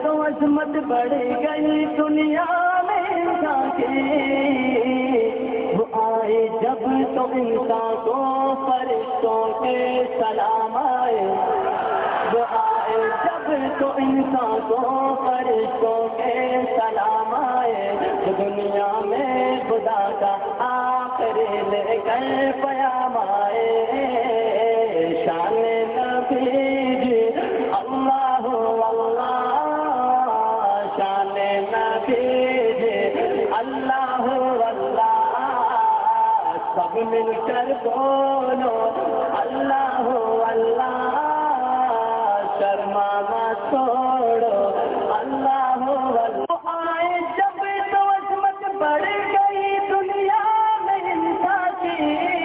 تو عظمت بڑھ گئی دنیا میں انسان کی، وہ آئے جب تو انسان کو فرشتوں کے سلام آئے، وہ آئے جب تو انسان کو فرشتوں کے سلام آئے، تو دنیا میں خدا کا آخری لے کر پیام آئے، شان نبی جی اللہ اللہ، شان نبی جی اللہ اللہ، سب مل کر بولو اللہ اللہ، شرما نہ چھوڑو اللہ اللہ، آئے جب تو عظمت بڑھ گئی دنیا میں انسان کی،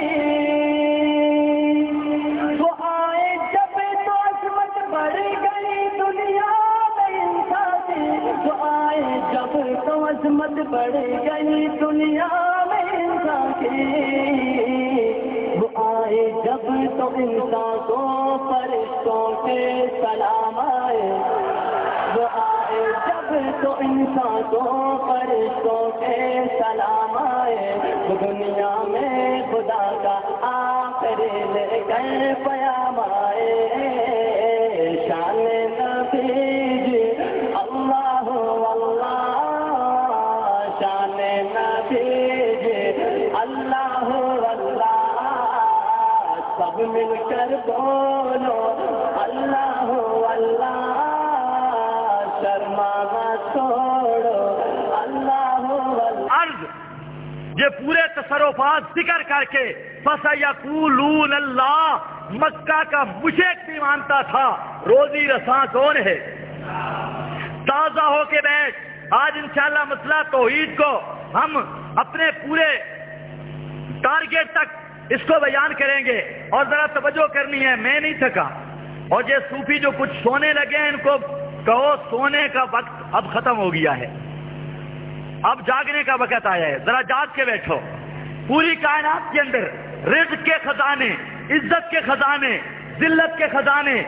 وہ آئے جب تو عظمت بڑھ گئی دنیا میں انسان کی، وہ آئے جب تو عظمت بڑھ گئی دنیا میں انسان کی، وہ آئے جب تو انسان کو فرشتوں کے سلام آئے، وہ آئے جب تو انسان کو فرشتوں کے سلام آئے، تو دنیا میں خدا کا آخری لے کر پیام آئے، شان نبی جی اللہ اللہ، شان نبی جی اللہ اللہ، سب مل کر بولو اللہ اللہ، شرما نہ چھوڑو اللہ اللہ۔ عرض یہ پورے تصرفات ذکر کر کے فَسَيَقُولُونَ اللہ، مکہ کا مشرک بھی مانتا تھا روزی رساں کون ہے؟ تازہ ہو کے بیٹھ، آج انشاءاللہ مسئلہ توحید کو ہم اپنے پورے ٹارگیٹ تک اس کو بیان کریں گے، اور ذرا توجہ کرنی ہے، میں نہیں تھکا، اور یہ صوفی جو کچھ سونے لگے ہیں ان کو کہو سونے کا وقت اب ختم ہو گیا ہے، اب جاگنے کا وقت آیا ہے، ذرا جاگ کے بیٹھو۔ پوری کائنات کے اندر رزق کے خزانے، عزت کے خزانے، ذلت کے خزانے،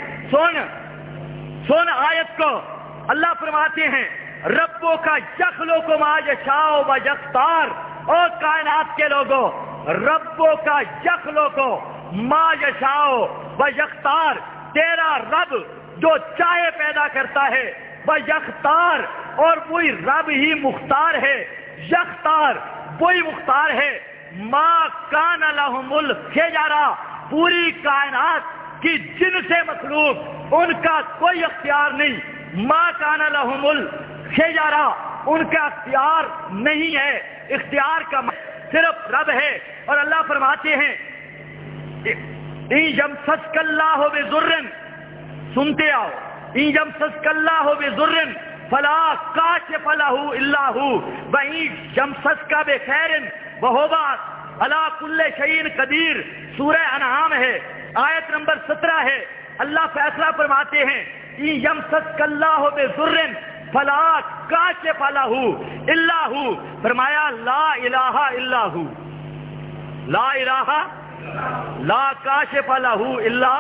سن آیت کو اللہ فرماتے ہیں ربوں کا یخلق ما یشاء و یختار، اور کائنات کے لوگوں ربوں کا یخلق ما یشاء و یختار، تیرا رب جو چاہے پیدا کرتا ہے، وہ یختار، اور وہی رب ہی مختار ہے، یختار وہی مختار ہے، ما کان لہم الخیارہ، پوری کائنات کی جن سے مخلوق ان کا کوئی اختیار نہیں، ما کان لہم الخیارہ، ان کا اختیار نہیں ہے، اختیار کا صرف رب ہے۔ اور اللہ فرماتے ہیں ان یمسسک اللہ بضر، سنتے آؤ، ان یمسسک اللہ بضر فلا کاشف لہ الا ھو وان یمسسک بخیر وھو علی کل شیء قدیر، سورہ انعام ہے، آیت نمبر 17 ہے۔ اللہ فیصلہ فرماتے ہیں ان یمسسک اللہ بضر فلا کاشف لہ الا ھو، فرمایا لا الہ الا ھو، لا الہ لا کاشف لہ الا۔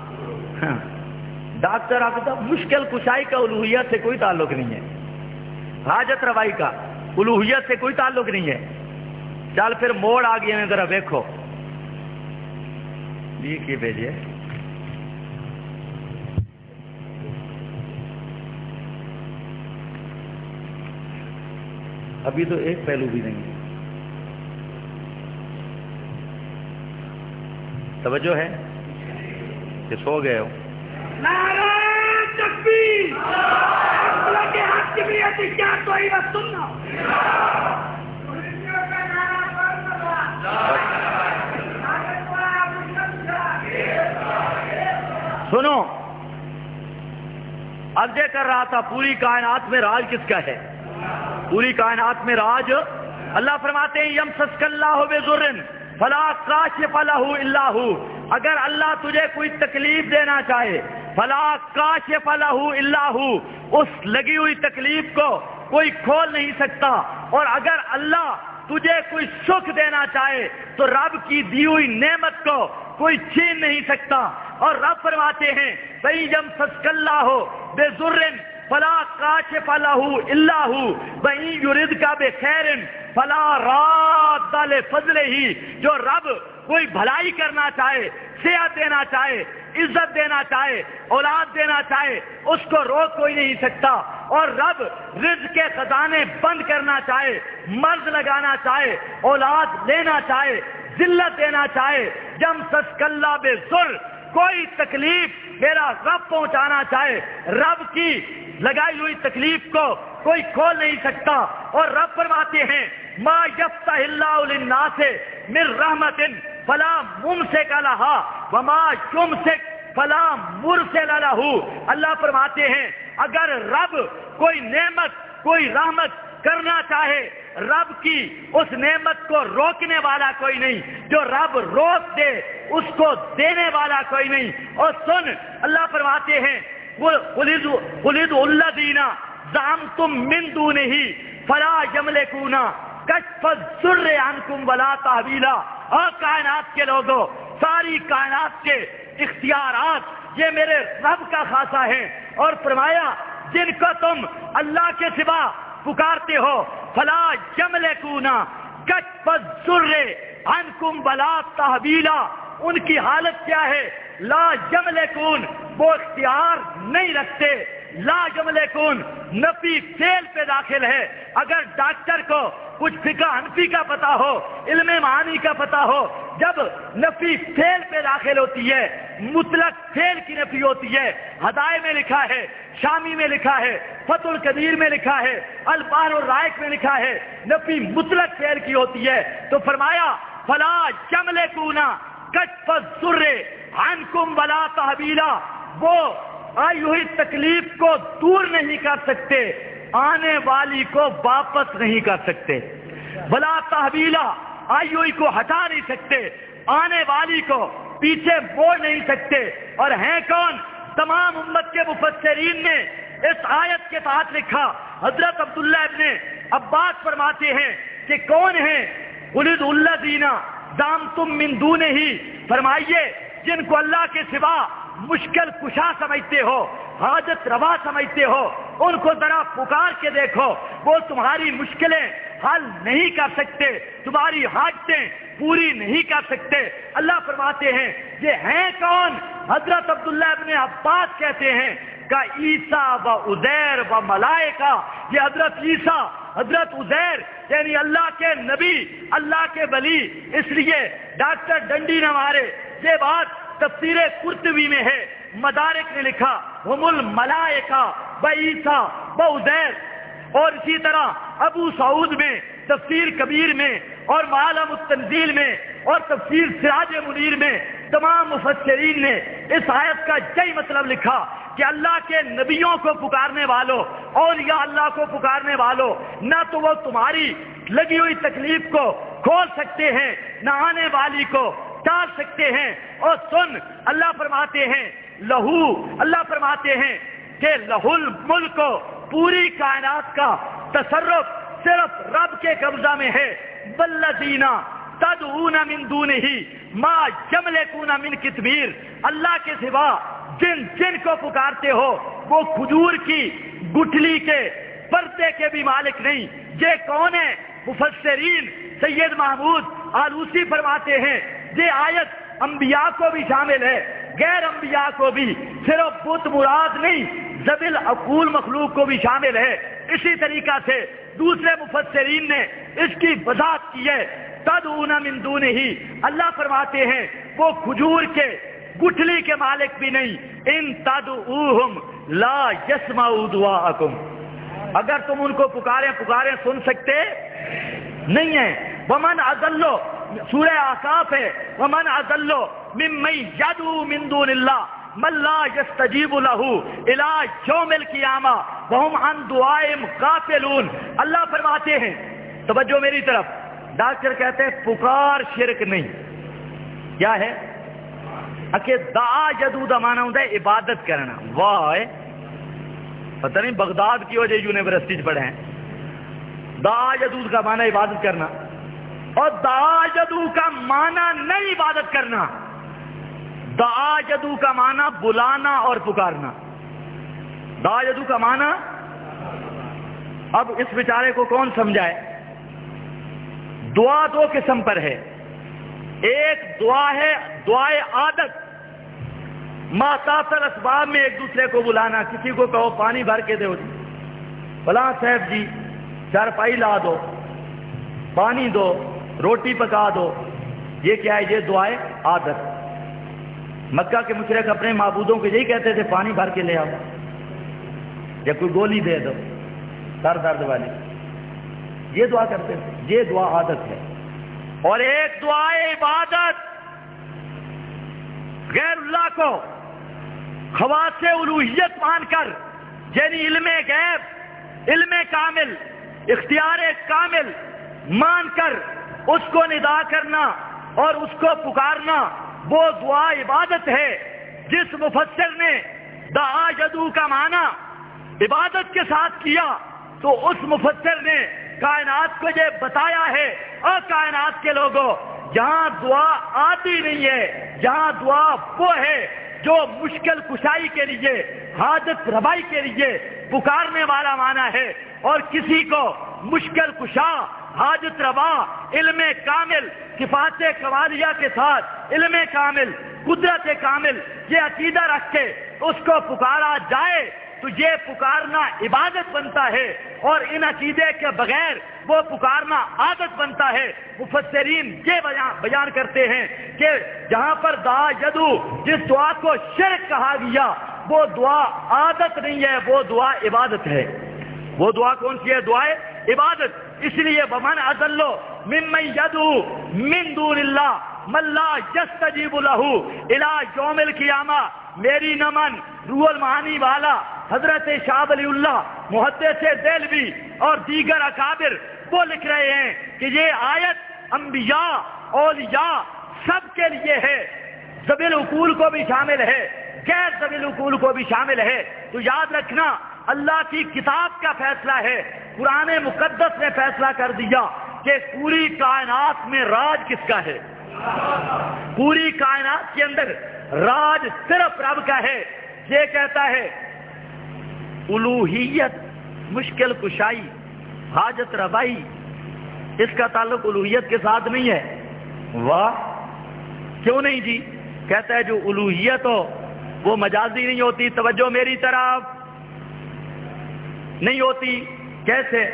ڈاکٹر آپ کا مشکل کشائی کا الوہیت سے کوئی تعلق نہیں ہے، حاجت روائی کا الوہیت سے کوئی تعلق نہیں ہے۔ چل پھر موڑ آ گیا، ذرا دیکھو یہ کی بھیجے، ابھی تو ایک پہلو بھی نہیں ہے، توجہ ہے کہ سو گئے ہو؟ نعرہ تکبیر، اللہ کے ہاتھ کی بریتی کیا تو ہی بس سننا، سنو، اب یہ کر رہا تھا پوری کائنات میں راج کس کا ہے؟ پوری کائنات میں راج اللہ فرماتے ہیں یمسسک اللہ بضر فلا کاشف لہ الا ھو، اگر اللہ تجھے کوئی تکلیف دینا چاہے، فلا کاشف لہ الا ھو، اس لگی ہوئی تکلیف کو کوئی کھول نہیں سکتا، اور اگر اللہ تجھے کوئی سکھ دینا چاہے تو رب کی دی ہوئی نعمت کو کوئی چھین نہیں سکتا۔ اور رب فرماتے ہیں بھائی یمسسک اللہ بضر فلا کاشف لہ الا ہو وَإِن یردک بخیر فلا راد لفضلہ. جو رب کوئی بھلائی کرنا چاہے، صحت دینا چاہے، عزت دینا چاہے، اولاد دینا چاہے، اس کو روک کوئی نہیں سکتا. اور رب رزق کے خزانے بند کرنا چاہے، مرض لگانا چاہے، اولاد لینا چاہے، ذلت دینا چاہے، جم سسکلہ بے ذر، کوئی تکلیف میرا رب پہنچانا چاہے، رب کی لگائی ہوئی تکلیف کو کوئی کھول نہیں سکتا. اور رب فرماتے ہیں ما یفتح اللہ للناس من رحمت فلا ممسک لہا وما یمسک فلا مرسل لہ. اللہ فرماتے ہیں اگر رب کوئی نعمت، کوئی رحمت کرنا چاہے، رب کی اس نعمت کو روکنے والا کوئی نہیں. جو رب روک دے اس کو دینے والا کوئی نہیں. اور سن، اللہ فرماتے ہیں قُلِ الَّذِينَ زَعَمْتُم مِّن دُونِهِ فَلَا يَمْلِكُونَ كَشْفَ الضُّرِّ عَنكُمْ وَلَا تَحْوِيلًا. اور کائنات کے لوگوں، ساری کائنات کے اختیارات یہ میرے رب کا خاصہ ہے. اور فرمایا جن کو تم اللہ کے سوا پکارتے ہو فلا یملکون کشف الضر عنکم ولا تحویلا، ان کی حالت کیا ہے؟ لا یملکون، وہ اختیار نہیں رکھتے. لا یملکون نفی فعل پہ داخل ہے. اگر ڈاکٹر کو کچھ فقہ حنفی کا پتا ہو، علم معانی کا پتا ہو، جب نفی فعل پہ داخل ہوتی ہے، مطلق فعل کی نفی ہوتی ہے. ہدایہ میں لکھا ہے، شامی میں لکھا ہے، فتح القدیر میں لکھا ہے، البحر الرائق میں لکھا ہے، نفی مطلق فعل کی ہوتی ہے. تو فرمایا فلا یملکون کشف الضر عنکم ولا تحویلا، وہ آئی ہوئی تکلیف کو دور نہیں کر سکتے، آنے والی کو واپس نہیں کر سکتے. ولا تحویلا، آئی ہوئی کو ہٹا نہیں سکتے، آنے والی کو پیچھے موڑ نہیں سکتے. اور ہیں کون؟ تمام امت کے مفسرین نے اس آیت کے تحت لکھا. حضرت عبداللہ ابن عباس فرماتے ہیں کہ کون ہیں؟ قُلِ الَّذِينَ زَعَمْتُم مِّن دُونِهِ، فرمائیے جن کو اللہ کے سوا مشکل کشا سمجھتے ہو، حاجت روا سمجھتے ہو، ان کو ذرا پکار کے دیکھو. وہ تمہاری مشکلیں حل نہیں کر سکتے، تمہاری حاجتیں پوری نہیں کر سکتے. اللہ فرماتے ہیں یہ ہیں کون؟ حضرت عبداللہ ابن عباس کہتے ہیں کہ عیسیٰ و عزیر و ملائکہ. یہ حضرت عیسیٰ، حضرت عزیر یعنی اللہ کے نبی، اللہ کے ولی. اس لیے ڈاکٹر ڈنڈی نہ مارے، یہ بات تفسیر قرطبی میں ہے، مدارک نے لکھا ہم الملائکہ و عیسیٰ و عزیر. اور اسی طرح ابو سعود میں، تفسیر کبیر میں، اور معالم التنزیل میں، اور تفسیر سراج منیر میں تمام مفسرین نے اس آیت کا یہی مطلب لکھا کہ اللہ کے نبیوں کو پکارنے والوں، اولیاء اللہ کو پکارنے والوں، نہ تو وہ تمہاری لگی ہوئی تکلیف کو کھول سکتے ہیں، نہ آنے والی کو ٹال سکتے ہیں. اور سن، اللہ فرماتے ہیں لہو، اللہ فرماتے ہیں کہ لہو الملک، پوری کائنات کا تصرف صرف رب کے قبضہ میں ہے. والذین تدعون من دونہ ما یملکون من قطمیر، اللہ کے سوا جن جن کو پکارتے ہو وہ کھجور کی گٹھلی کے پردے کے بھی مالک نہیں. یہ کون ہے؟ مفسرین سید محمود آلوسی فرماتے ہیں یہ آیت انبیاء کو بھی شامل ہے، غیر انبیاء کو بھی، صرف بت مراد نہیں، ذویل عقول مخلوق کو بھی شامل ہے. اسی طریقہ سے دوسرے مفسرین نے اس کی وضاحت کی ہے. تدعون من دونہ، اللہ فرماتے ہیں وہ کھجور کے گٹھلی کے مالک بھی نہیں. ان تدعوہم لا یسمعوا دعاءکم، اگر تم ان کو پکاریں سن سکتے نہیں ہیں. ومن اضل، سورہ احقاف ہے، ومن اضل ممن یدعو من دون اللہ من لا یستجیب لہ الی یوم القیامہ وہم عن دعائہم غافلون. اللہ فرماتے ہیں، توجہ میری طرف، ڈاکٹر کہتے ہیں پکار شرک نہیں. کیا ہے؟ کہ دعا یدعو دا معنی ہوتا ہے عبادت کرنا. واہ، پتہ نہیں بغداد کی وجہ یونیورسٹی پڑھے ہیں. دعا یدعو کا معنی عبادت کرنا، اور دعا یدعو کا معنی نہیں عبادت کرنا. دعا یدعو کا معنی بلانا اور پکارنا. دا یدو کا معنی اب اس بیچارے کو کون سمجھائے؟ دعا دو قسم پر ہے. ایک دعا ہے دعائے عادت، ماتاثر اسباب میں ایک دوسرے کو بلانا. کسی کو کہو پانی بھر کے دو، فلاں صاحب جی چارپائی لا دو، پانی دو، روٹی پکا دو. یہ کیا ہے؟ یہ دعائے عادت. مکہ کے مشرک اپنے معبودوں کو یہی کہتے تھے پانی بھر کے لے آؤ یا کوئی گولی دے دو سر درد والی. یہ دعا کرتے تھے. یہ دعا عادت ہے. اور ایک دعائے عبادت، غیر اللہ کو خواص الوہیت مان کر، یعنی علم غیب، علم کامل، اختیار کامل مان کر اس کو ندا کرنا اور اس کو پکارنا، وہ دعا عبادت ہے. جس مفسر نے دعا یدو کا معنی عبادت کے ساتھ کیا تو اس مفسر نے کائنات کو یہ بتایا ہے، اور کائنات کے لوگوں، جہاں دعا آتی نہیں ہے، جہاں دعا وہ ہے جو مشکل کشائی کے لیے، حاجت روائی کے لیے پکارنے والا معنی ہے، اور کسی کو مشکل کشا، حاجت روا، علم کامل، صفات کمالیہ کے ساتھ علم کامل، قدرت کامل، یہ عقیدہ رکھ کے اس کو پکارا جائے تو یہ پکارنا عبادت بنتا ہے، اور ان عقیدے کے بغیر وہ پکارنا عادت بنتا ہے. مفسرین یہ بیان کرتے ہیں کہ جہاں پر دعا یدو، جس دعا کو شرک کہا گیا، وہ دعا عادت نہیں ہے، وہ دعا عبادت ہے. وہ دعا کون سی ہے؟ دعائے عبادت. اس لیے ومن اضل ممن يدعو من دون اللہ من لا يستجیب له الى یوم القیامہ. میری نمن روح المعانی والا حضرت شاہ ولی اللہ محدث دہلوی اور دیگر اکابر وہ لکھ رہے ہیں کہ یہ آیت انبیاء، اولیاء سب کے لیے ہے، ذوی العقول کو بھی شامل ہے، غیر ذوی العقول کو بھی شامل ہے. تو یاد رکھنا اللہ کی کتاب کا فیصلہ ہے. قرآن مقدس نے فیصلہ کر دیا کہ پوری کائنات میں راج کس کا ہے. پوری کائنات کے اندر راج صرف رب کا ہے. یہ کہتا ہے الوہیت، مشکل کشائی، حاجت روائی، اس کا تعلق الوہیت کے ساتھ نہیں ہے. واہ، کیوں نہیں جی؟ کہتا ہے جو الوہیت ہو وہ مجازی نہیں ہوتی. توجہ میری طرف، نہیں ہوتی. کیسے؟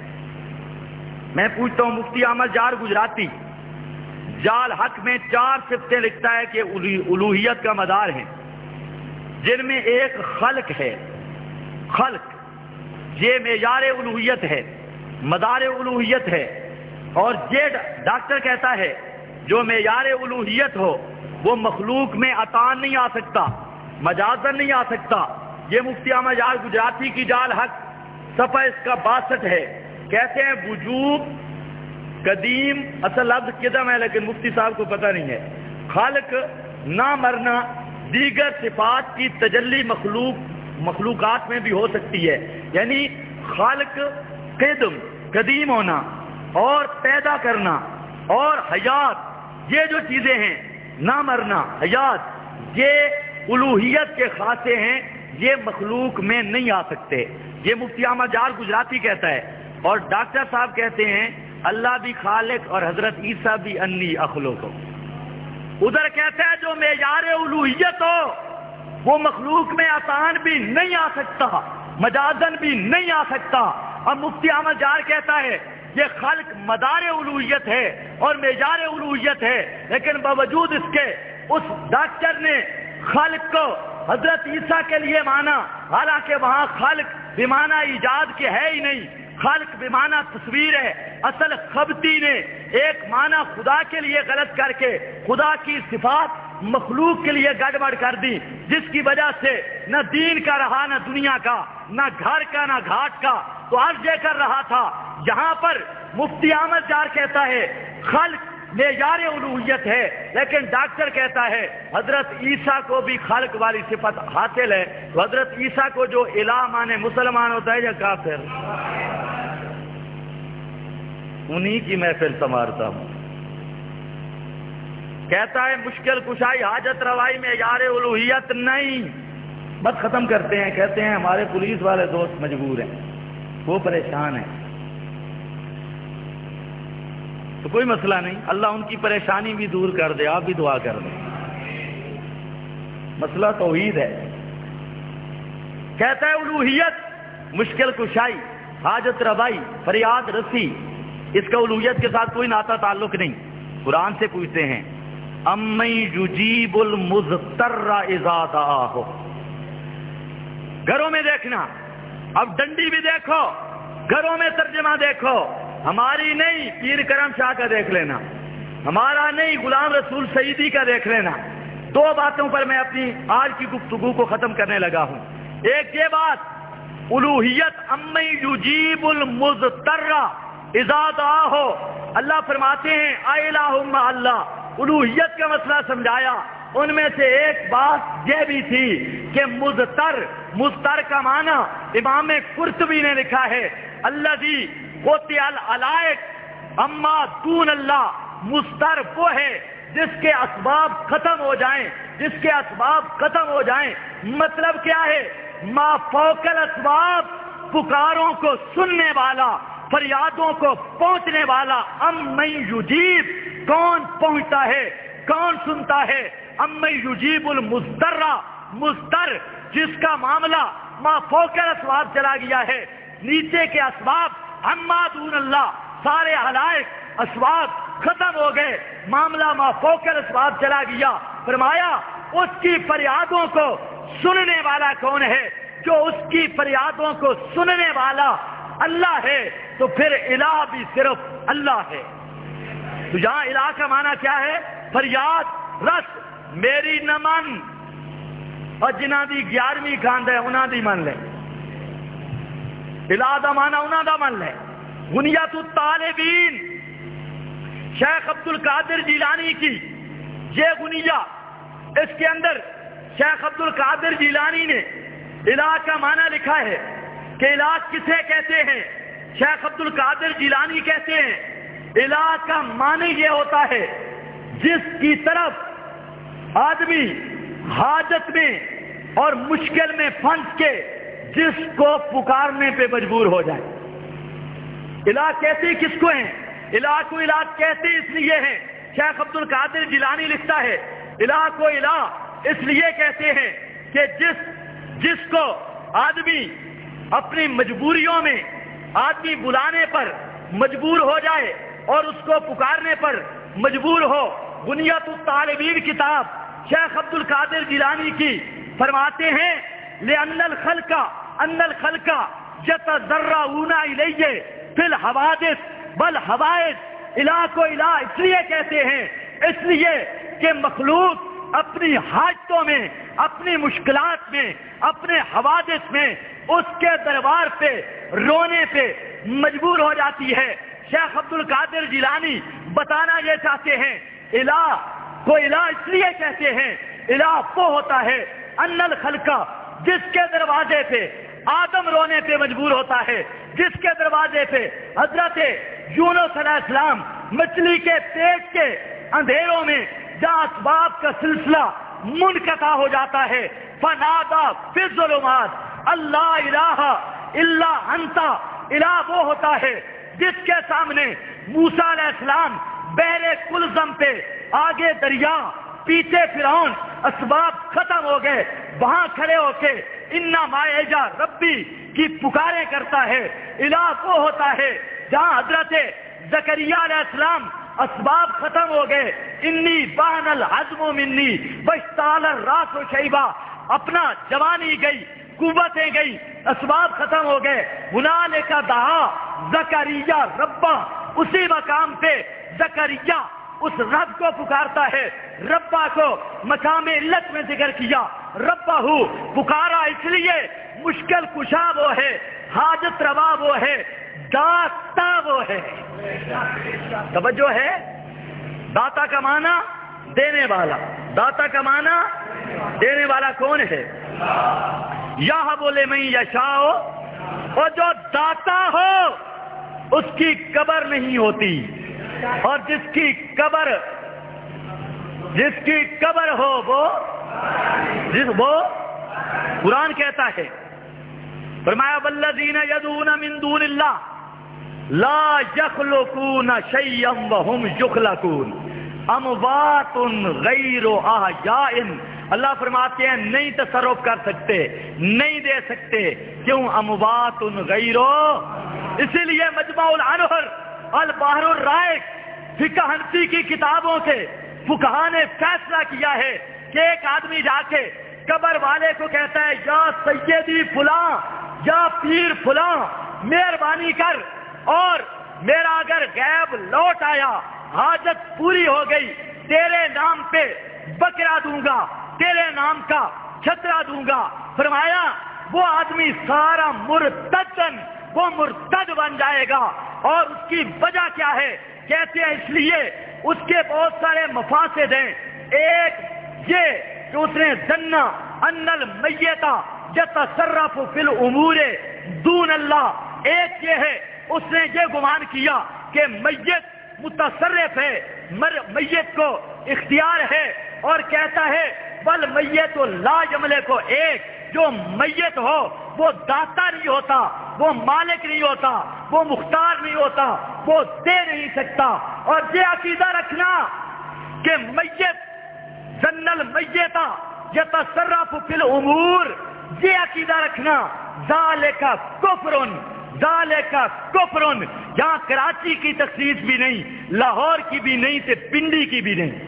میں پوچھتا ہوں مفتی احمد جار گجراتی جال حق میں 4 صفتیں لکھتا ہے کہ الوہیت کا مدار ہے، جن میں ایک خلق ہے. خلق یہ معیار الوہیت ہے، مدار الوہیت ہے. اور یہ ڈاکٹر کہتا ہے جو معیار الوہیت ہو وہ مخلوق میں عطان نہیں آ سکتا، مجازن نہیں آ سکتا. یہ مفتی احمد جار گجراتی کی جال حق صفحہ اس کا 62 ہے. کہتے ہیں وجوب قدیم، اصل لفظ قدم ہے لیکن مفتی صاحب کو پتہ نہیں ہے. خالق، نہ مرنا، دیگر صفات کی تجلی مخلوقات میں بھی ہو سکتی ہے. یعنی خالق، قدم، قدیم ہونا اور پیدا کرنا اور حیات، یہ جو چیزیں ہیں، نہ مرنا، حیات، یہ الوہیت کے خاصے ہیں، یہ مخلوق میں نہیں آ سکتے. یہ مفتی احمد جار گجراتی کہتا ہے. اور ڈاکٹر صاحب کہتے ہیں اللہ بھی خالق اور حضرت عیسیٰ بھی انی اخلوق. ادھر کہتا ہے جو معیار الوہیت ہو وہ مخلوق میں عطان بھی نہیں آ سکتا، مجازن بھی نہیں آ سکتا. اور مفتی احمد جار کہتا ہے یہ خلق مدار الوہیت ہے اور معیار الوہیت ہے، لیکن باوجود اس کے اس ڈاکٹر نے خالق کو حضرت عیسیٰ کے لیے مانا، حالانکہ وہاں خالق بمعنی ایجاد کے ہے ہی نہیں. خالق بمعنی تصویر ہے. اصل خبتی نے ایک معنی خدا کے لیے غلط کر کے خدا کی صفات مخلوق کے لیے گڑبڑ کر دی، جس کی وجہ سے نہ دین کا رہا، نہ دنیا کا، نہ گھر کا، نہ گھاٹ کا. تو عرض یہ کر رہا تھا جہاں پر مفتی احمد جار کہتا ہے خلق معیار الوہیت ہے، لیکن ڈاکٹر کہتا ہے حضرت عیسیٰ کو بھی خالق والی صفت حاصل ہے. تو حضرت عیسیٰ کو جو الہ مانے مسلمان ہوتا ہے یا کافر؟ انہی کی محفل سنوارتا ہوں. کہتا ہے مشکل کشائی، حاجت روائی میں معیار الوہیت نہیں. بس ختم کرتے ہیں، کہتے ہیں ہمارے پولیس والے دوست مجبور ہیں، وہ پریشان ہیں، تو کوئی مسئلہ نہیں، اللہ ان کی پریشانی بھی دور کر دے، آپ بھی دعا کر دیں، مسئلہ توحید ہے۔ کہتا ہے الوہیت مشکل کشائی، حاجت روائی، فریاد رسی، اس کا الوہیت کے ساتھ کوئی ناتا تعلق نہیں۔ قرآن سے پوچھتے ہیں امن یجیب المضطر اذا دعاہ، گھروں میں دیکھنا، اب ڈنڈی بھی دیکھو، گھروں میں ترجمہ دیکھو، ہماری نہیں پیر کرم شاہ کا دیکھ لینا، ہمارا نہیں غلام رسول سعیدی کا دیکھ لینا۔ دو باتوں پر میں اپنی آج کی گفتگو کو ختم کرنے لگا ہوں۔ ایک یہ بات الوہیت امن یجیب المضطر اذا دعاہ، اللہ فرماتے ہیں اے الہم اللہ، الوہیت کا مسئلہ سمجھایا، ان میں سے ایک بات یہ بھی تھی کہ مضطر کا معنی امام قرطبی نے لکھا ہے الذی قطع العلائق اما دون اللہ، مضطر وہ ہے جس کے اسباب ختم ہو جائیں، جس کے اسباب ختم ہو جائیں۔ مطلب کیا ہے؟ ما فوق الاسباب، پکاروں کو سننے والا، فریادوں کو پہنچنے والا۔ امن یجیب، کون پہنچتا ہے، کون سنتا ہے؟ امن یجیب المضطر، مضطر جس کا معاملہ ما فوق الاسباب چلا گیا ہے، نیچے کے اسباب اما دون اللہ، سارے علائق اسباب ختم ہو گئے، معاملہ ما فوق الاسباب چلا گیا۔ فرمایا اس کی فریادوں کو سننے والا کون ہے؟ جو اس کی فریادوں کو سننے والا اللہ ہے، تو پھر الہ بھی صرف اللہ ہے۔ تو یہاں الہ کا معنی کیا ہے؟ فریاد رس میری نہ من، اور جنہ دی 11ویں کھاند ہے انہاں دی من لے۔ الہ دا معنی انہاں دا من لے۔ غنیت الطالبین، شیخ عبد القادر جیلانی کی یہ غنیہ، اس کے اندر شیخ عبد القادر جیلانی نے الہ کا معنی لکھا ہے کہ الہ کسے کہتے ہیں؟ شیخ عبد القادر جیلانی کہتے ہیں الہ کا معنی یہ ہوتا ہے جس کی طرف آدمی حاجت میں اور مشکل میں پھنس کے جس کو پکارنے پہ مجبور ہو جائے۔ الہ کہتے کس کو ہیں؟ الہ کو الہ کہتے اس لیے ہیں، شیخ عبد القادر جیلانی لکھتا ہے الہ کو الہ اس لیے کہتے ہیں کہ جس کو آدمی اپنی مجبوریوں میں آدمی بلانے پر مجبور ہو جائے اور اس کو پکارنے پر مجبور ہو۔ بنیت الطالبین کتاب شیخ عبد القادر جیلانی کی فرماتے ہیں لِأَنَّ الْخَلْقَ يَتَضَرَّعُونَ إِلَيْهِ فِي الْحَوَادِثِ وَالْحَوَائِجِ، الہ کو الہ اس لیے کہتے ہیں اس لیے کہ مخلوق اپنی حاجتوں میں، اپنی مشکلات میں، اپنے حوادث میں اس کے دربار پہ رونے پہ مجبور ہو جاتی ہے۔ شیخ عبد القادر جیلانی بتانا یہ چاہتے ہیں الہ کو الہ اس لیے کہتے ہیں، الہ وہ ہوتا ہے ان الخلق، جس کے دروازے پہ آدم رونے پہ مجبور ہوتا ہے، جس کے دروازے پہ حضرت یونس علیہ السلام مچھلی کے پیٹ کے اندھیروں میں جہاں اسباب کا سلسلہ منقطع ہو جاتا ہے، فنادا فی الظلمات اللہ الہ الا انت، الہ وہ ہوتا ہے جس کے سامنے موسیٰ علیہ السلام بحر کلزم پہ، آگے دریا، پیچھے فرعون، اسباب ختم ہو گئے، وہاں کھڑے ہو کے انا مائجا ربی کی پکاریں کرتا ہے۔ الہ وہ ہوتا ہے جہاں حضرت زکریا علیہ السلام اسباب ختم ہو گئے، انی بہن العظم منی واشتعل الراس شیبا، اپنا جوانی گئی، قوتیں گئی، اسباب ختم ہو گئے، ہنالک دعا زکریا ربا، اسی مقام پہ زکریا اس رب کو پکارتا ہے، ربا کو مقام علت میں ذکر کیا، ربا ہو پکارا اس لیے مشکل کشا وہ ہے، حاجت روا وہ ہے، داتا وہ ہے۔ توجہ ہے؟ داتا کا معنی دینے والا، داتا کا معنی دینے والا کون ہے؟ یہب لمن یشاء، اور جو داتا ہو اس کی قبر نہیں ہوتی، اور جس کی قبر ہو وہ قرآن کہتا ہے، فرمایا والذین یدعون من دون اللہ لا یخلقون شیئا وهم یخلقون اموات غیر احیاء۔ اللہ فرماتے ہیں نہیں تصرف کر سکتے، نہیں دے سکتے، کیوں؟ اموات غیر۔ اسی لیے مجمع الانہر البحر الرائق فقہ حنفی کی کتابوں سے فقہا نے فیصلہ کیا ہے کہ ایک آدمی جا کے قبر والے کو کہتا ہے یا سیدی فلاں یا پیر فلاں مہربانی کر اور میرا اگر غیب لوٹ آیا، حاجت پوری ہو گئی، تیرے نام پہ بکرا دوں گا، تیرے نام کا چھترا دوں گا۔ فرمایا وہ آدمی سارا وہ مرتد بن جائے گا۔ اور اس کی وجہ کیا ہے؟ کہتے ہیں اس لیے اس کے بہت سارے مفاسد ہیں۔ ایک یہ کہ اس نے ظنا ان المیت یتصرف فی الامور دون اللہ، ایک یہ ہے اس نے یہ گمان کیا کہ میت متصرف ہے، میت کو اختیار ہے، اور کہتا ہے بل میت لا یملک کو، ایک جو میت ہو وہ داتا نہیں ہوتا، وہ مالک نہیں ہوتا، وہ مختار نہیں ہوتا، وہ دے نہیں سکتا۔ اور یہ عقیدہ رکھنا کہ میت ظن المیت یتصرف فی الامور، یہ عقیدہ رکھنا ذالک کفر، ذالک کفر۔ یہاں کراچی کی تخصیص بھی نہیں، لاہور کی بھی نہیں، تے پنڈی کی بھی نہیں۔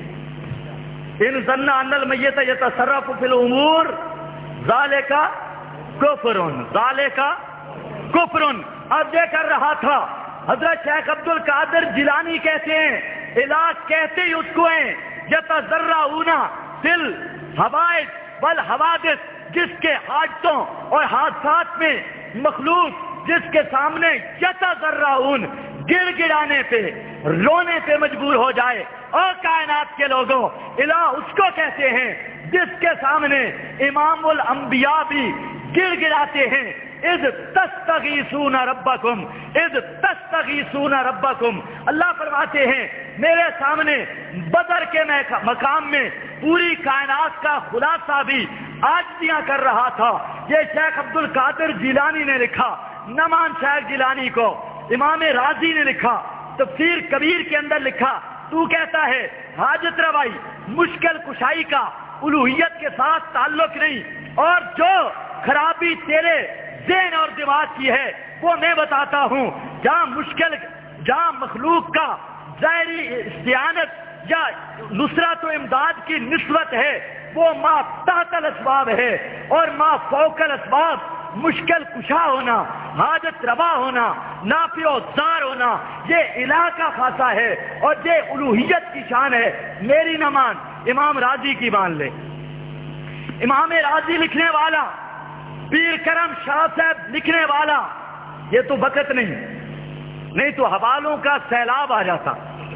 ان ظن ان المیت یتصرف فی الامور ذالک کفر، ذالک کفر۔ اب یہ کر رہا تھا حضرت شیخ عبد القادر جیلانی کہتے ہیں، علاج کہتے ہی اس کو ہیں، یتضرعون فی الحوائج والحوادث، جس کے حاجتوں اور حادثات میں مخلوق جس کے سامنے یتضرعون گڑ گڑانے پہ رونے پہ مجبور ہو جائے، اور کائنات کے لوگوں الہ اس کو کہتے ہیں جس کے سامنے امام الانبیاء بھی گڑ گڑاتے ہیں۔ اذ تستغیثون ربکم، اذ تستغیثون ربکم، اللہ فرماتے ہیں میرے سامنے بدر کے مقام میں پوری کائنات کا خلاصہ بھی عاجزیاں کر رہا تھا۔ یہ شیخ عبد القادر جیلانی نے لکھا، نمان شیخ جیلانی کو امام رازی نے لکھا، تفسیر کبیر کے اندر لکھا۔ تو کہتا ہے حاجت روائی مشکل کشائی کا الوہیت کے ساتھ تعلق نہیں، اور جو خرابی تیرے ذہن اور دماغ کی ہے وہ میں بتاتا ہوں۔ جہاں مخلوق کا ظاہری استعانت یا نصرت و امداد کی نسبت ہے وہ ما تحت الاسباب ہے، اور ما فوق الاسباب مشکل کشا ہونا، حاجت روا ہونا، نافع و ضار ہونا، یہ الہ کا خاصہ ہے اور یہ الوہیت کی شان ہے۔ میری نہ مان، امام رازی کی مان لے۔ امام رازی لکھنے والا، پیر کرم شاہ صاحب لکھنے والا، یہ تو وقت نہیں تو حوالوں کا سیلاب آ جاتا۔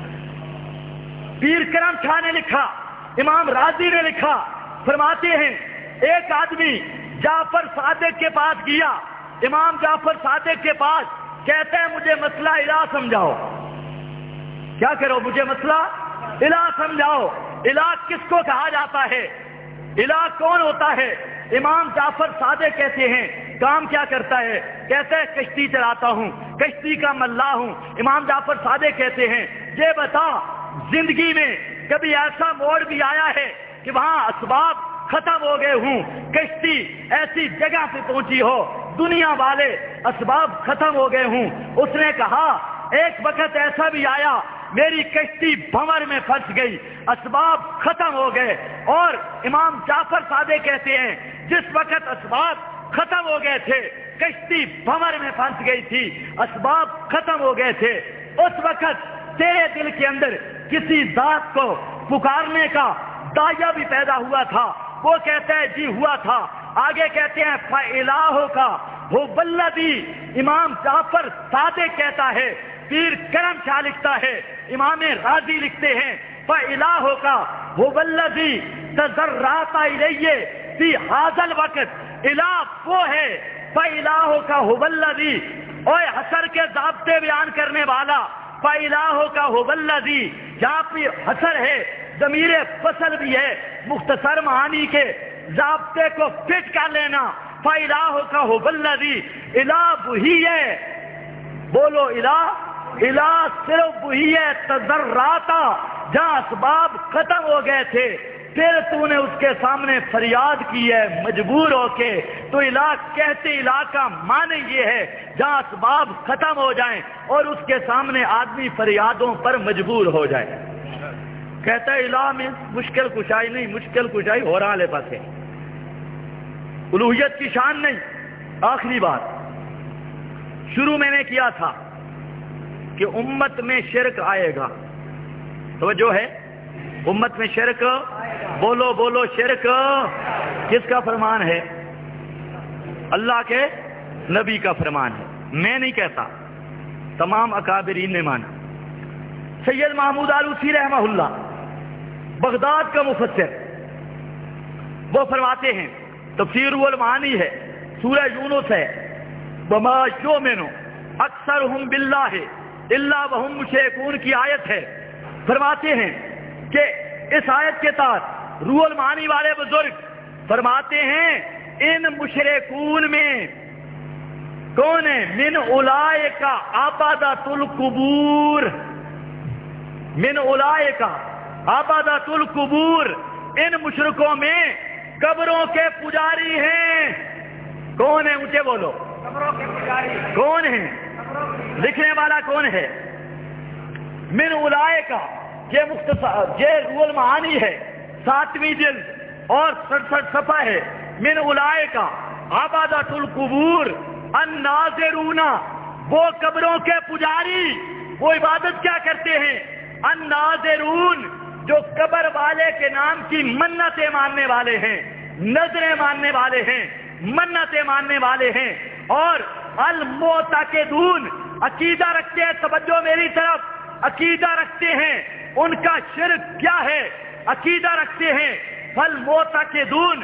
پیر کرم شاہ نے لکھا، امام رازی نے لکھا، فرماتے ہیں ایک آدمی جعفر صادق کے پاس گیا، امام جعفر صادق کے پاس، کہتا ہے مجھے مسئلہ الہ سمجھاؤ۔ کیا کرو؟ مجھے مسئلہ الہ سمجھاؤ۔ الہ کس کو کہا جاتا ہے؟ الہ کون ہوتا ہے؟ امام جعفر صادق کہتے ہیں کام کیا کرتا ہے؟ کہتا ہے کشتی چلاتا ہوں، کشتی کا ملاح ہوں۔ امام جعفر صادق کہتے ہیں یہ بتا زندگی میں کبھی ایسا موڑ بھی آیا ہے کہ وہاں اسباب ختم ہو گئے ہوں، کشتی ایسی جگہ پہ پہنچی ہو دنیا والے اسباب ختم ہو گئے ہوں؟ اس نے کہا ایک وقت ایسا بھی آیا میری کشتی بھنور میں پھنس گئی، اسباب ختم ہو گئے۔ اور امام جعفر صادق کہتے ہیں جس وقت اسباب ختم ہو گئے تھے، کشتی بھنور میں پھنس گئی تھی، اسباب ختم ہو گئے تھے، اس وقت تیرے دل کے اندر کسی ذات کو پکارنے کا داعیہ بھی پیدا ہوا تھا۔ وہ کہتا ہے جی ہوا تھا۔ آگے کہتے ہیں فَإِلَٰهُ كَ هُوَ الَّذِي، امام جعفر صادق کہتا ہے، پیر کرم شاہ لکھتا ہے، امام رازی لکھتے ہیں فَإِلَٰهُ كَ هُوَ الَّذِي تَضَرَّعْتَ إِلَيْهِ فِي هَٰذَا الْوَقْتِ، الہ وہ ہے فَإِلَٰهُ كَ هُوَ الَّذِي، اوے حشر کے ضابطے بیان کرنے والا، فَإِلَٰهُ كَ هُوَ الَّذِي، جہاں پہ حشر ہے ضمیر فصل بھی ہے، مختصر معانی کے ضابطے کو فٹ کر لینا. فَإِلَٰهُكَ هُوَ الَّذِي الہ وہی ہے. بولو الہ صرف وہی ہے. تضرعتا جہاں اسباب ختم ہو گئے تھے پھر تو نے اس کے سامنے فریاد کی ہے مجبور ہو کے. تو الہ کہتے الہ کا معنی یہ ہے جہاں اسباب ختم ہو جائیں اور اس کے سامنے آدمی فریادوں پر مجبور ہو جائے. کہتا ہے الہ میں مشکل کشائی نہیں, مشکل کشائی ہو رہا لے پاس ہے. الوہیت کی شان نہیں. آخری بات شروع میں نے کیا تھا کہ امت میں شرک آئے گا. توجہ ہے, امت میں شرک. بولو بولو شرک کس کا فرمان ہے؟ اللہ کے نبی کا فرمان ہے. میں نہیں کہتا, تمام اکابرین نے مانا. سید محمود آلوسی رحمہ اللہ بغداد کا مفسر, وہ فرماتے ہیں تفسیر المعانی ہے, سورہ یونس ہے, وما یؤمن اکثرہم باللہ الا وہم مشرکون کی آیت ہے. فرماتے ہیں کہ اس آیت کے تحت روح المعانی والے بزرگ فرماتے ہیں ان مشرکون میں کون ہے؟ من اولئک عبادۃ القبور, من اولئک عبادۃ القبور, ان مشرکوں میں قبروں کے پجاری ہیں. کون ہے؟ اونچے بولو. قبروں کے پجاری کون ہیں؟ لکھنے والا کون ہے؟ من اولئک, یہ مختصر یہ روح المعانی ہے, 7ویں جلد اور 67 صفحہ ہے. من اولئک عبادۃ القبور الناظرون, وہ قبروں کے پجاری وہ عبادت کیا کرتے ہیں؟ الناظرون, جو قبر والے کے نام کی منتیں ماننے والے ہیں, نظریں ماننے والے ہیں, منتیں ماننے والے ہیں. اور المعتقدون, عقیدہ رکھتے ہیں. توجہ میری طرف, عقیدہ رکھتے ہیں. ان کا شرک کیا ہے؟ عقیدہ رکھتے ہیں فالمعتقدون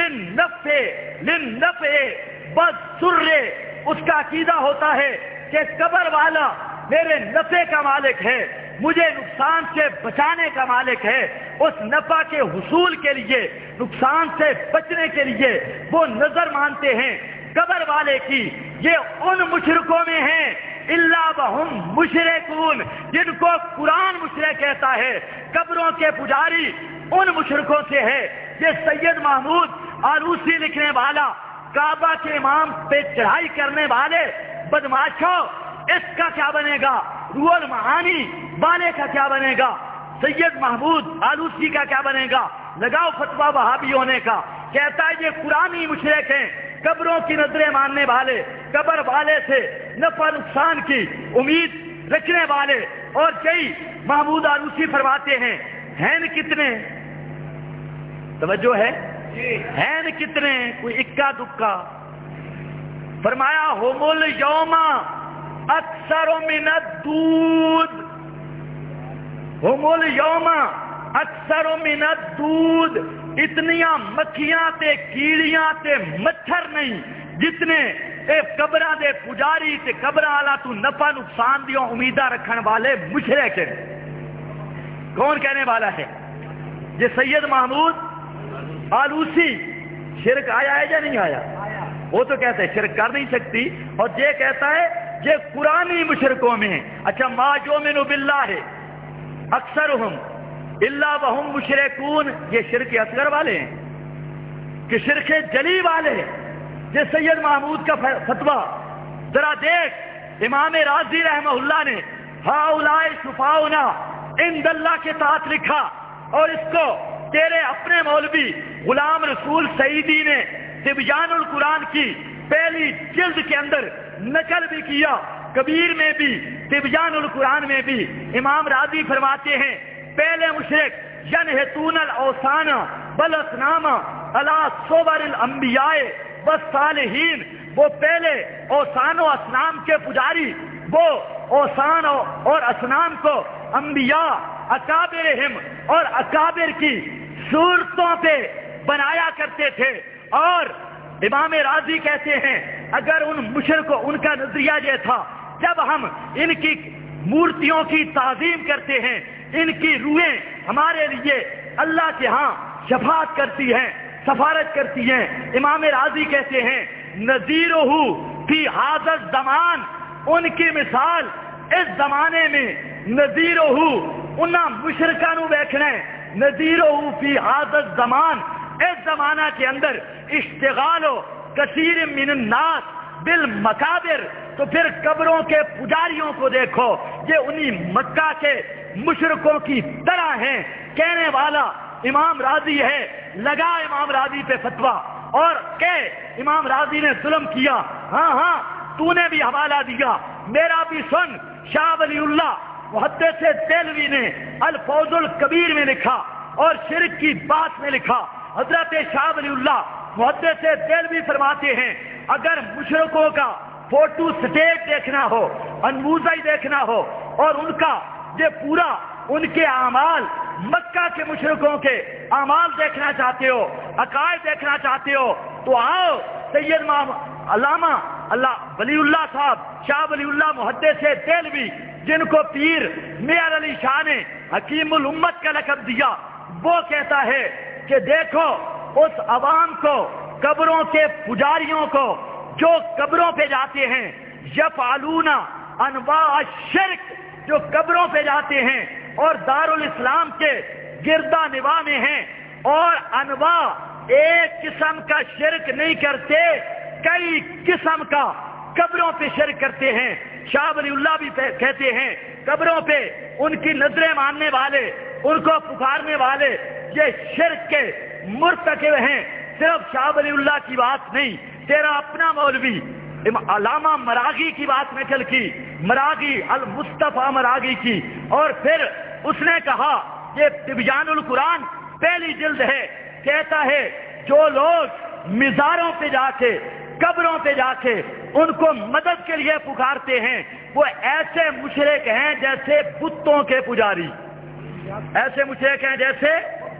للنفع والضر, اس کا عقیدہ ہوتا ہے کہ قبر والا میرے نفع کا مالک ہے, مجھے نقصان سے بچانے کا مالک ہے. اس نفع کے حصول کے لیے, نقصان سے بچنے کے لیے وہ نظر مانتے ہیں قبر والے کی. یہ ان مشرکوں میں ہیں الا وہم مشرکون, جن کو قرآن مشرک کہتا ہے. قبروں کے پجاری ان مشرکوں سے ہے. یہ سید محمود آلوسی لکھنے والا, کعبہ کے امام پہ چڑھائی کرنے والے بدماشوں, اس کا کیا بنے گا؟ روح المعانی والے کا کیا بنے گا؟ سید محمود آلوسی کا کیا بنے گا؟ لگاؤ فتویٰ وہابی ہونے کا. کہتا ہے یہ قرآنی مشرک ہیں, قبروں کی نظریں ماننے والے, قبر والے سے نفع نقصان کی امید رکھنے والے. اور کئی محمود آلوسی فرماتے ہیں کتنے؟ توجہ ہے, ہیں کتنے؟ کوئی اکا دکا. فرمایا ہم الیوم اکثر من الدود, ہم الیوم اکثر من الدود, اتنیاں مکھیاں تے کیڑیاں تے مچھر نہیں جتنے اے قبراں دے پجاری تے قبراں والا تو نفع نقصان دیوں امیداں رکھن والے مشرک ہیں. کون کہنے والا ہے؟ یہ سید محمود آلوسی. شرک آیا ہے یا نہیں آیا؟ وہ تو کہتا ہے شرک کر نہیں سکتی, اور یہ کہتا ہے یہ قرآنی مشرکوں میں ہے. اچھا ما یؤمن باللہ اکثرہم الا وہم مشرکون, یہ شرک اصغر والے ہیں کہ شرک جلی والے ہیں؟ یہ سید محمود کا فتویٰ ذرا دیکھ. امام رازی رحمہ اللہ نے ہؤلاء شفاؤنا عند اللہ کے ساتھ لکھا, اور اس کو تیرے اپنے مولوی غلام رسول سعیدی نے تبیان القرآن کی پہلی جلد کے اندر نقل بھی کیا, کبیر میں بھی تبیان القرآن میں بھی. امام رازی فرماتے ہیں پہلے مشرک ینحتون الاوثان والاصنام علی صور الانبیاء والصالحین, وہ پہلے اوثان و اصنام کے پجاری وہ اوثان اور اصنام کو انبیاء اکابرہم اور اکابر کی صورتوں پہ بنایا کرتے تھے. اور امام راضی کہتے ہیں اگر ان مشرکوں, ان کا نظریہ یہ تھا جب ہم ان کی مورتیوں کی تعظیم کرتے ہیں, ان کی روحیں ہمارے لیے اللہ کے ہاں شفاعت کرتی ہیں, سفارت کرتی ہیں. امام راضی کہتے ہیں نذیرہ فی ھذا الزمان، ان کی مثال اس زمانے میں نذیرہ انہاں مشرکاں نو ویکھنا ہے. نذیرہ فی ھذا الزمان، اس زمانہ کے اندر اشتغال کثیر من الناس بالمقابر، تو پھر قبروں کے پجاریوں کو دیکھو، یہ انہی مکہ کے مشرکوں کی طرح ہیں. کہنے والا امام راضی ہے، لگا امام راضی پہ فتویٰ اور کہ امام راضی نے ظلم کیا. ہاں ہاں تو نے بھی حوالہ دیا، میرا بھی سن. شاہ ولی اللہ محدث دہلوی نے الفوز الکبیر میں لکھا اور شرک کی بات میں لکھا. حضرت شاہ ولی اللہ محدث دہلوی فرماتے ہیں اگر مشرکوں کا فوٹو سٹیٹ دیکھنا ہو، انموزائی دیکھنا ہو، اور ان کا یہ پورا ان کے اعمال، مکہ کے مشرکوں کے اعمال دیکھنا چاہتے ہو، عقائد دیکھنا چاہتے ہو، تو آؤ سید علامہ ولی اللہ صاحب، شاہ ولی اللہ محدث دہلوی، جن کو پیر میاں علی شاہ نے حکیم الامت کا لقب دیا، وہ کہتا ہے کہ دیکھو اس عوام کو، قبروں کے پجاریوں کو جو قبروں پہ جاتے ہیں، یفعلون انواع الشرک، جو قبروں پہ جاتے ہیں اور دارالاسلام کے گردہ نواح میں ہیں اور انواع ایک قسم کا شرک نہیں کرتے، کئی قسم کا قبروں پہ شرک کرتے ہیں. شاہ ولی اللہ بھی کہتے ہیں قبروں پہ ان کی نظریں ماننے والے، ان کو پکارنے والے، یہ شرک کے مرتکب ہیں. صرف شاہ ولی اللہ کی بات نہیں، تیرا اپنا مولوی علامہ مراغی کی بات نقل کی، مراغی المصطفیٰ مراغی کی، اور پھر اس نے کہا یہ تبیان القرآن پہلی جلد ہے، کہتا ہے جو لوگ مزاروں پہ جا کے، قبروں پہ جا کے ان کو مدد کے لیے پکارتے ہیں، وہ ایسے مشرک ہیں جیسے بتوں کے پجاری، ایسے مشرک ہیں جیسے.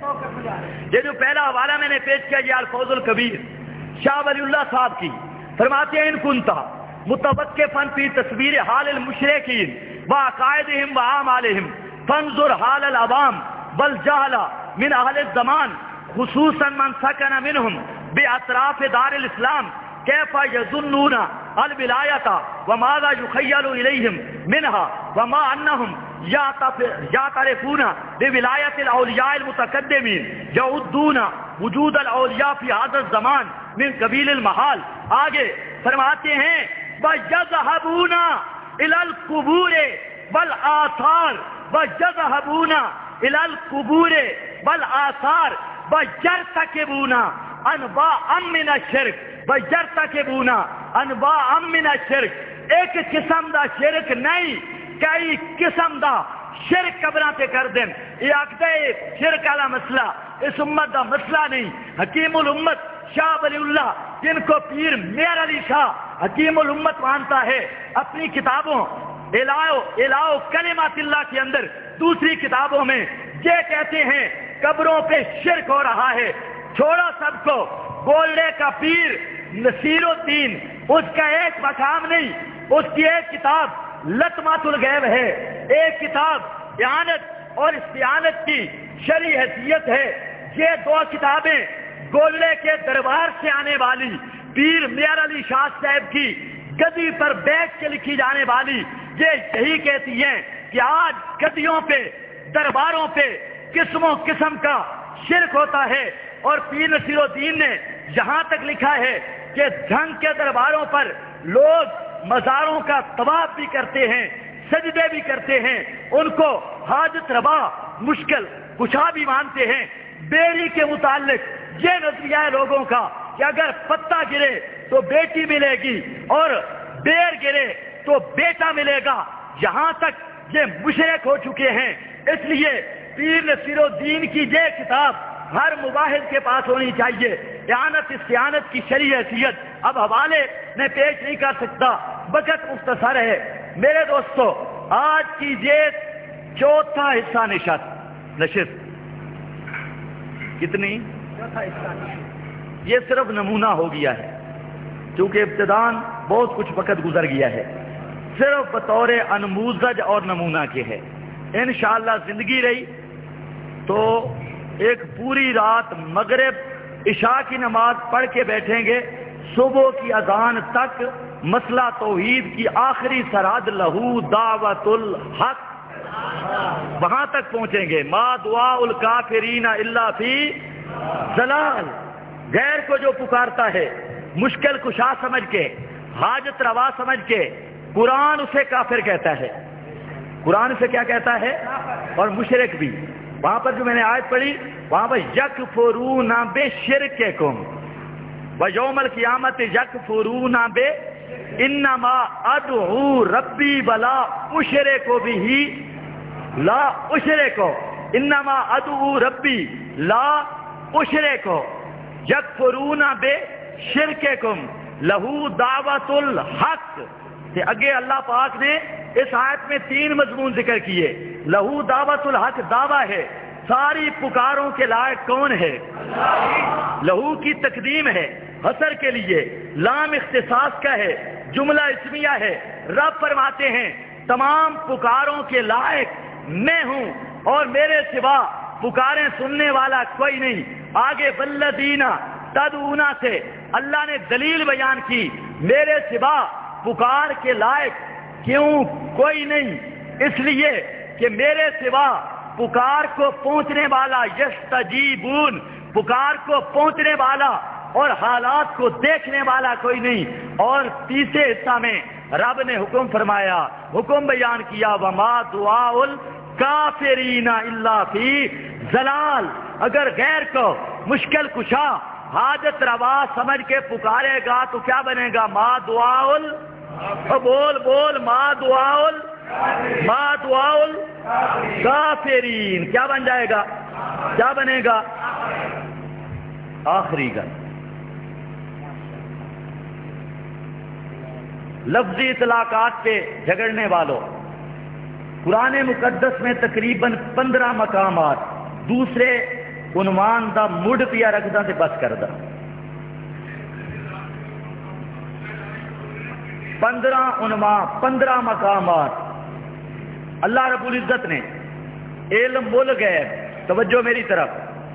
یہ جو پہلا حوالہ میں نے پیش کیا یہ الفوز الکبیر شاہ ولی اللہ صاحب کی، فرماتے ہیں ان کنتا متوقفا فی تصویر حال المشرکین وعقائدہم وعامالہم فانظر حال العوام والجہل من اہل الزمان خصوصا من سکن منہم باطراف دار الاسلام کیف یظنون الولایت وماذا یخیل الیہم منہا وما انہم یعترفون بولایت الاولیاء المتقدمین یعدون وجود الاولیاء فی هذا الزمان من قبیل المحال. آگے فرماتے ہیں وَيَذْهَبُونَ إِلَى الْقُبُورِ وَالْآثَارِ وَيَذْهَبُونَ إِلَى الْقُبُورِ وَالْآثَارِ وَيَرْتَكِبُونَ أَنْوَاعًا مِنَ الشِّرْكِ وَيَرْتَكِبُونَ أَنْوَاعًا مِنَ الشِّرْكِ. ایک قسم دا شرک نہیں، کئی قسم دا شرک قبراں تے کر دیں. یہ آکھدے شرک والا مسئلہ اس امت دا مسئلہ نہیں. حکیم الامت شاہ ولی اللہ، جن کو پیر میاں علی شاہ حکیم الامت مانتا ہے، اپنی کتابوں الہو کلمات اللہ کے اندر دوسری کتابوں میں یہ کہتے ہیں قبروں پہ شرک ہو رہا ہے. چھوڑو سب کو، گولڈے کا پیر نصیر الدین، اس کا ایک مقام نہیں، اس کی ایک کتاب لطمات الغیب ہے، ایک کتاب اعانت اور استعانت کی شرعی حیثیت ہے. یہ دو کتابیں گولڈے کے دربار سے آنے والی، پیر میاں علی شاہ صاحب کی گدی پر بیٹھ کے لکھی جانے والی، یہ یہی کہتی ہیں کہ آج گدیوں پہ، درباروں پہ قسموں قسم کا شرک ہوتا ہے. اور پیر نصیر الدین نے یہاں تک لکھا ہے کہ جنگ کے درباروں پر لوگ مزاروں کا طواف بھی کرتے ہیں، سجدے بھی کرتے ہیں، ان کو حاجت روا مشکل کشا بھی مانتے ہیں. بیری کے متعلق یہ نظریہ ہے لوگوں کا کہ اگر پتا گرے تو بیٹی ملے گی اور بیر گرے تو بیٹا ملے گا. یہاں تک یہ مشرک ہو چکے ہیں. اس لیے پیر نصیر الدین کی یہ کتاب ہر مباحث کے پاس ہونی چاہیے. اعانت استعانت کی شرعی حیثیت اب حوالے میں پیش نہیں کر سکتا، وقت مختصر ہے. میرے دوستو، آج کی یہ چوتھا حصہ نشست کتنی؟ یہ صرف نمونہ ہو گیا ہے، کیونکہ ابتدان بہت کچھ وقت گزر گیا ہے. صرف بطور انموذج اور نمونہ کے ہے. انشاءاللہ زندگی رہی تو ایک پوری رات مغرب عشاء کی نماز پڑھ کے بیٹھیں گے، صبح کی اذان تک مسئلہ توحید کی آخری سرحد لہو دعوت الحق، وہاں تک پہنچیں گے۔ ما دعاء الکافرین الا فی ضلال، غیر کو جو پکارتا ہے مشکل کشا سمجھ کے، حاجت روا سمجھ کے، قرآن اسے کافر کہتا ہے، قرآن اسے کیا کہتا ہے؟ اور مشرک بھی۔ وہاں پر جو میں نے آیت پڑھی وہاں پر یکفرون بشرککم ویوم القیامت یکفرون بے انما ادعو ربی ولا اشرک بہ لا اشرک، انما ادعو ربی لا اشرک یکفرون بے شرککم لہو دعوت الحق۔ کہ اگے اللہ پاک نے اس آیت میں 3 مضمون ذکر کیے۔ لہو دعوت الحق دعویٰ ہے، ساری پکاروں کے لائق کون ہے؟ لہو کی تقدیم ہے حصر کے لیے، لام اختصاص کا ہے، جملہ اسمیہ ہے۔ رب فرماتے ہیں تمام پکاروں کے لائق میں ہوں اور میرے سوا پکاریں سننے والا کوئی نہیں۔ آگے والذین تدعون سے اللہ نے دلیل بیان کی، میرے سوا پکار کے لائق کیوں کوئی نہیں؟ اس لیے کہ میرے سوا پکار کو پہنچنے والا، یستجیبون، پکار کو پہنچنے والا اور حالات کو دیکھنے والا کوئی نہیں۔ اور تیسرے حصہ میں رب نے حکم فرمایا، حکم بیان کیا، وما دعاء الکافرین الا فی ضلال۔ اگر غیر کو مشکل کشا، حاجت روا سمجھ کے پکارے گا تو کیا بنے گا؟ ما دعاء بول ما دعاء الکافرین، کیا بن جائے گا؟ کیا بنے گا؟ آخری گل لفظی اطلاقات پہ جھگڑنے والوں، قرآن مقدس میں تقریباً 15 مقامات دوسرے عنوان دا مڈ پیا رکھدا تے بس کردا۔ 15 عنوان، 15 مقامات اللہ رب العزت نے علم الغیب، توجہ میری طرف،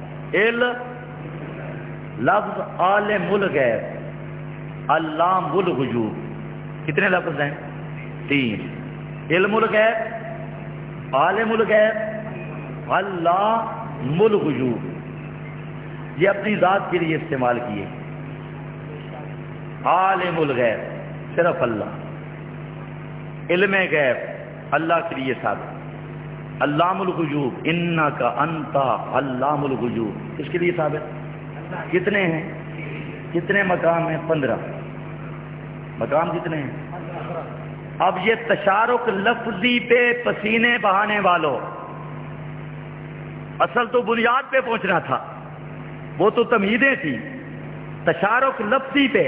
لفظ عالم الغیب، علام الغیوب، کتنے لفظ ہیں؟ 3۔ علم الغیب، عالم الغیب، علام الغیوب، یہ اپنی ذات کے لیے استعمال کیے۔ عالم الغیب صرف اللہ، علم غیب اللہ کے لیے ثابت، علام الغیوب انک انت علام الغیوب کس کے لیے ثابت؟ کتنے ہیں؟ کتنے مقام ہیں؟ 15 مقام کتنے ہیں؟ اب یہ تشارک لفظی پہ پسینے بہانے والوں، اصل تو بنیاد پہ پہنچنا تھا، وہ تو تمہیدیں تھی۔ تشارک لفظی پہ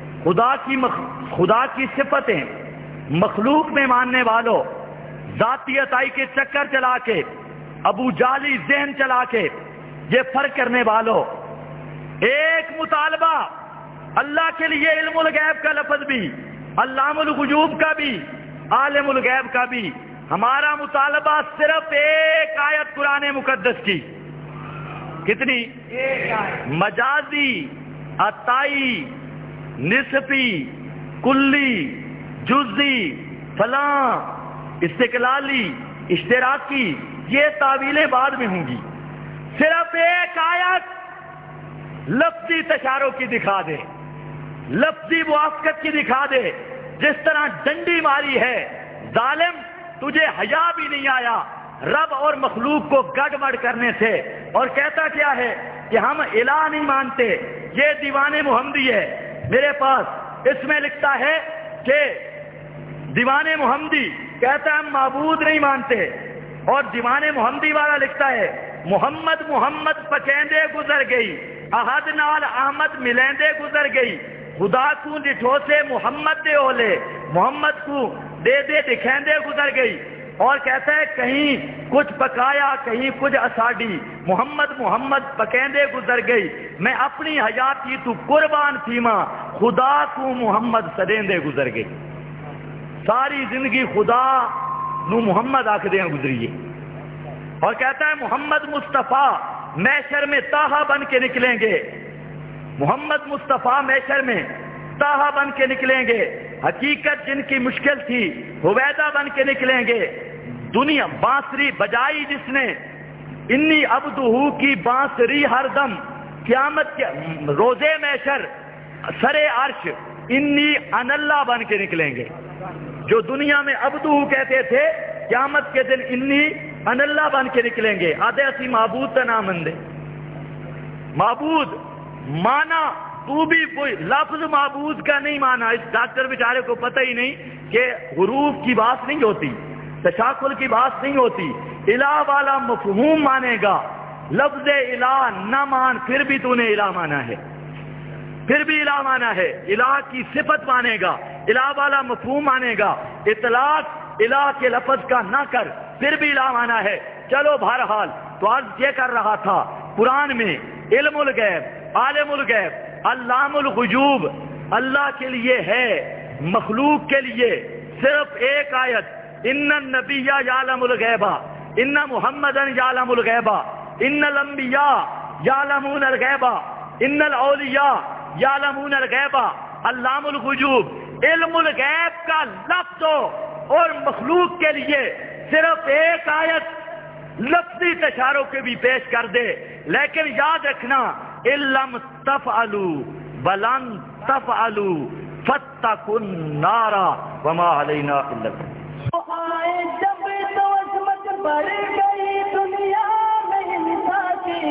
خدا کی صفتیں مخلوق میں ماننے والوں، ذاتی عطائی کے چکر چلا کے، ابو جالی ذہن چلا کے یہ فرق کرنے والوں، ایک مطالبہ اللہ کے لیے علم الغیب کا لفظ بھی، علام الغیوب کا بھی، عالم الغیب کا بھی۔ ہمارا مطالبہ صرف ایک آیت قرآن مقدس کی، کتنی؟ مجازی، عطائی، نسبی، کلی، جزئی، فلاں، استقلالی، اشتراکی، یہ تعویلیں بعد میں ہوں گی۔ صرف ایک آیت لفظی تشاروں کی دکھا دے، لفظی موافقت کی دکھا دے۔ جس طرح ڈنڈی ماری ہے، ظالم تجھے حیا بھی نہیں آیا رب اور مخلوق کو گڑبڑ کرنے سے، اور کہتا کیا ہے کہ ہم الہ نہیں مانتے۔ یہ دیوان محمدی ہے میرے پاس، اس میں لکھتا ہے کہ دیوان محمدی کہتا ہے ہم معبود نہیں مانتے، اور دیوان محمدی والا لکھتا ہے محمد پچیندے گزر گئی، احد نال احمد ملیندے گزر گئی، خدا کو ڈٹھو سے محمد دے اولے، محمد کو دے دکھیندے گزر گئی۔ اور کہتا ہے کہیں کچھ پکایا کہیں کچھ اساڈی، محمد پکیندے گزر گئی، میں اپنی حیاتی تو قربان تھیما، خدا کو محمد سدیندے گزر گئی۔ ساری زندگی خدا نو محمد آکھدے گزریے، اور کہتا ہے محمد مصطفیٰ محشر میں طٰہٰ بن کے نکلیں گے، محمد مصطفیٰ محشر میں طٰہٰ بن کے نکلیں گے، حقیقت جن کی مشکل تھی حویدہ بن کے نکلیں گے، دنیا بانسری بجائی جس نے انی عبدہ کی بانسری ہر دم، قیامت کے روزے محشر سرے عرش انی ان اللہ بن کے نکلیں گے۔ جو دنیا میں عبدہ کہتے تھے قیامت کے دن انی ان اللہ بن کے نکلیں گے۔ آدھے اسی معبود کا نام اندے معبود مانا تو بھی کوئی لفظ معبود کا نہیں مانا، اس ڈاکٹر بیچارے کو پتہ ہی نہیں کہ حروف کی بات نہیں ہوتی، تشاکل کی بات نہیں ہوتی، الہ والا مفہوم مانے گا، لفظ الہ نہ مان پھر بھی تو نے الہ مانا ہے، پھر بھی الہ مانا ہے، الہ کی صفت مانے گا، الہ والا مفہوم مانے گا، اطلاق الہ کے لفظ کا نہ کر پھر بھی الہ مانا ہے۔ چلو بہرحال تو عرض یہ کر رہا تھا قرآن میں علم الغیب، عالم الغیب، علام الغیوب اللہ کے لیے ہے، مخلوق کے لیے صرف ایک آیت، ان النبی یعلم الغیب ان محمدا یعلم الغیب ان الانبیاء یعلمون الغیب ان الاولیاء یعلمون الغیب علام الغیوب۔ علم الغیب کا لفظ اور مخلوق کے لیے صرف ایک آیت لفظی تشاروں کے بھی پیش کر دے، لیکن یاد رکھنا اِلَّمْ تَفْعَلُوا وَلَن تَفْعَلُوا فَاتَّقُوا النَّارَ وَمَا عَلَيْنَا إِلَّا الْبَلَاغُ۔ آئے جب تو عظمت بڑھ گئی دنیا میں انسان کی،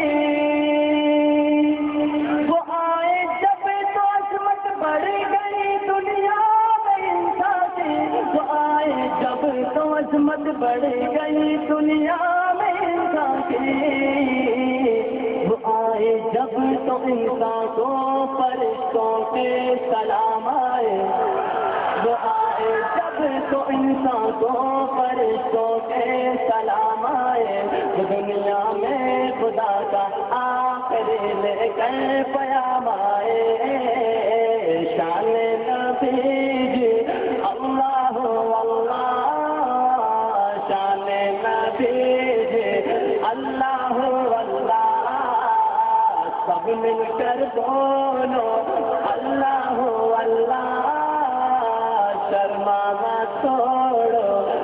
وہ آئے جب تو عظمت بڑھ گئی دنیا میں انسان کی، وہ آئے جب تو عظمت بڑھ گئی دنیا میں انسان کی، وہ آئے جب تو انسان کو فرشتوں کے سلام آئے، وہ آئے جب تو انسان کو فرشتوں کے سلام آئے، وہ دنیا میں خدا کا آخری لے کر پیام آئے، شان نبی جی اللہ اللہ، شان نبی جی اللہ اللہ، سب مل کر بولو اللہ اللہ، شرما نہ چھوڑو